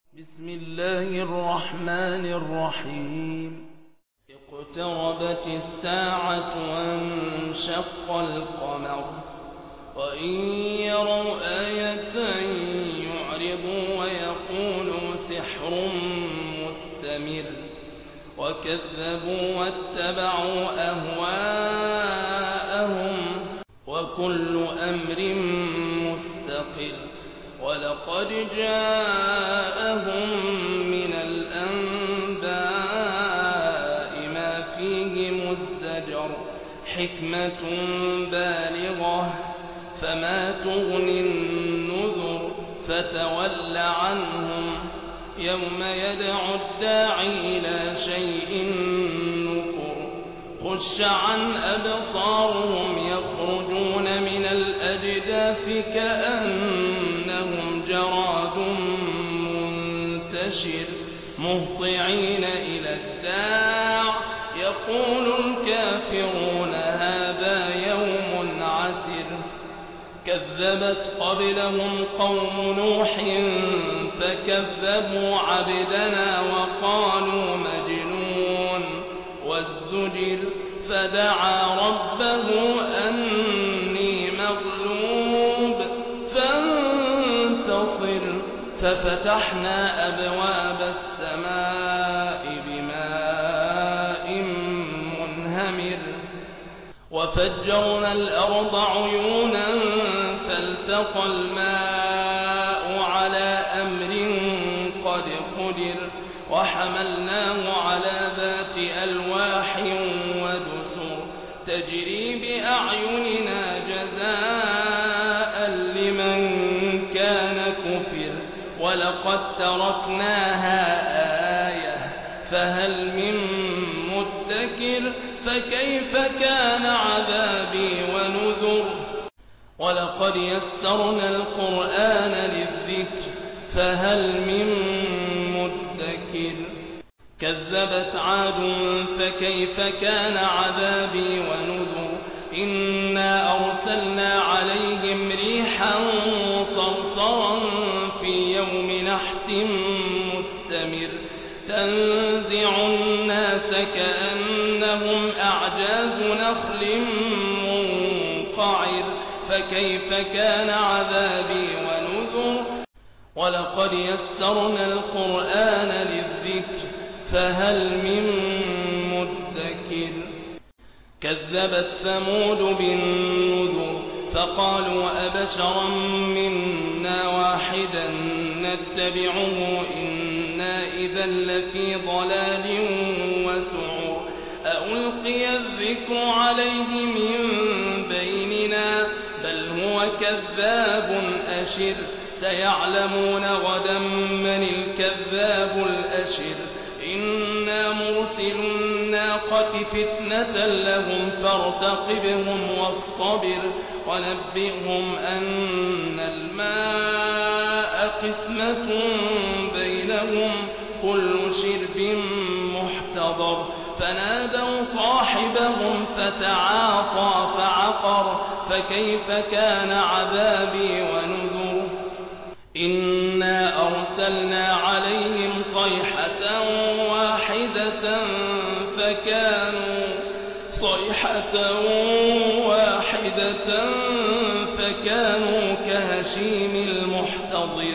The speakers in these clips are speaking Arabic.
بسم الله الرحمن الرحيم. اقتربت الساعة وانشق القمر وإن يروا آية يعرضوا ويقولوا سحر مستمر وكذبوا واتبعوا أهواءهم وكل أمر مستقر ولقد جاءهم من الأنباء ما فيه مزدجر حكمة بالغة فما تغني النذر فتول عنهم يوم يدعو الداعي إلى شيء نكر خش عن أبصارهم يخرجون من الأجداث كأنهم جراد منتشر مهطعين إلى الداع يقول الكافرون هذا يوم عسر كذبت قبلهم قوم نوح فكذبوا عبدنا وقالوا مجنون والزجر فدعا ربه أني مغلوب فانتصر ففتحنا أبواب السماء بماء منهمر وفجرنا الأرض عيونا فالتقى الماء على أمر قد قدر وحملناه على ذات ألواح ودسر تجري بأعيننا جزاء لمن كان كفر ولقد تركناها آية فهل من مدكر فكيف كان عذابي ونذر ولقد يسرنا القرآن للذكر فهل من مدكر كذبت عاد فكيف كان عذابي ونذر إنا أرسلنا عليهم ريحا صرصرا في يوم نحس مستمر تنزع الناس كأنهم أعجاز نخل منقعر فكيف كان عذابي ونذر ولقد يسرنا القرآن للذكر فهل من مدكر كذبت ثمود بالنذر فقالوا أبشرا منا واحدا نتبعه إنا إذا لفي ضلال وسعر ألقي الذكر عليه من بيننا بل هو كذاب أشر سيعلمون غدا من الكذاب الأشر إنا مرسل الناقة فتنة لهم فارتقبهم واصطبر ونبئهم أن الماء قسمة بينهم كل شرب محتضر فنادوا صاحبهم فتعاطى فعقر فكيف كان عذابي ونذر إنا أرسلنا عليهم صيحة واحدة فكانوا كهشيم المحتضر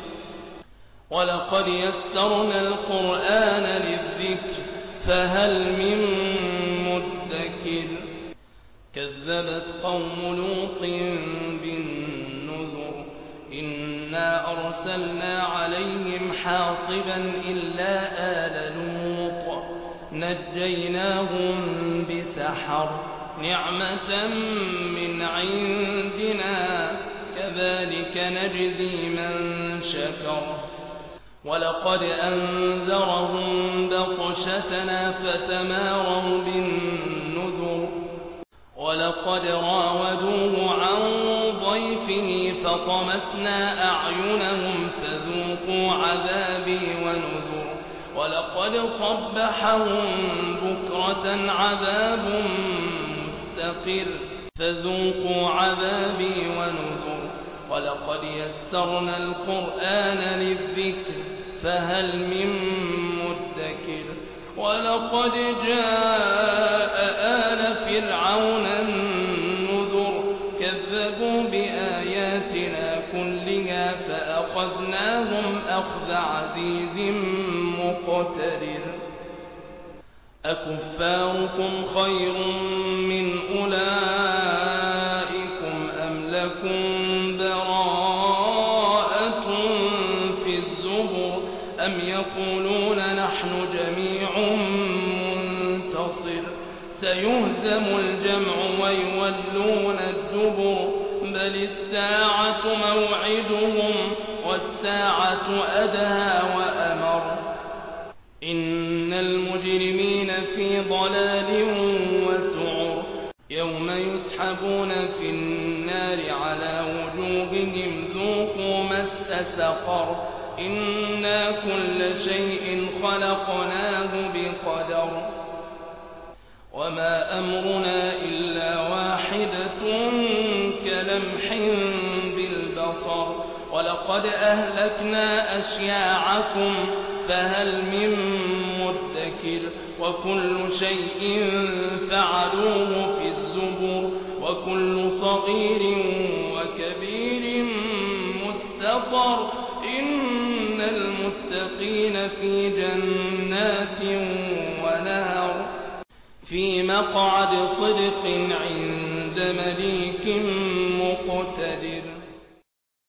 ولقد يسرنا القرآن للذكر فهل من مدكر كذبت قوم لوط بالنذر إنا أرسلنا عليهم حاصبا إلا آل لوط نجيناهم بسحر نعمة من عندنا كذلك نجزي من شكر ولقد أنذرهم بطشتنا فتماروا بالنذر ولقد راودوه عن ضيفه فطمسنا أعينهم فذوقوا عذابي ونذر ولقد صبحهم بكرة عذاب مستقر فذوقوا عذابي ونذر ولقد يسرنا القرآن للذكر فهل من مدكر ولقد جاء آل فرعون النذر كذبوا بآياتنا كلها فأخذناهم أخذ عزيز مقتدر أكفاركم خير من أولئكم أم لكم براءة في الزبر أم يقولون نحن جميع منتصر سيهزم الجمع ويولون الدبر بل الساعة موعدهم والساعة أدهى وأمر إن المجرمين في ضلال وسعر يوم يسحبون في النار على وجوههم ذوقوا مس سقر إنا كل شيء خلقناه بقدر وما أمرنا إلا واحدة كلمح بالبصر ولقد أهلكنا أشياعكم فهل من مدكر وكل شيء فعلوه في الزبر وكل صغير وكبير مستطر إن المتقين في جنات ونهر في مقعد صدق عند مليك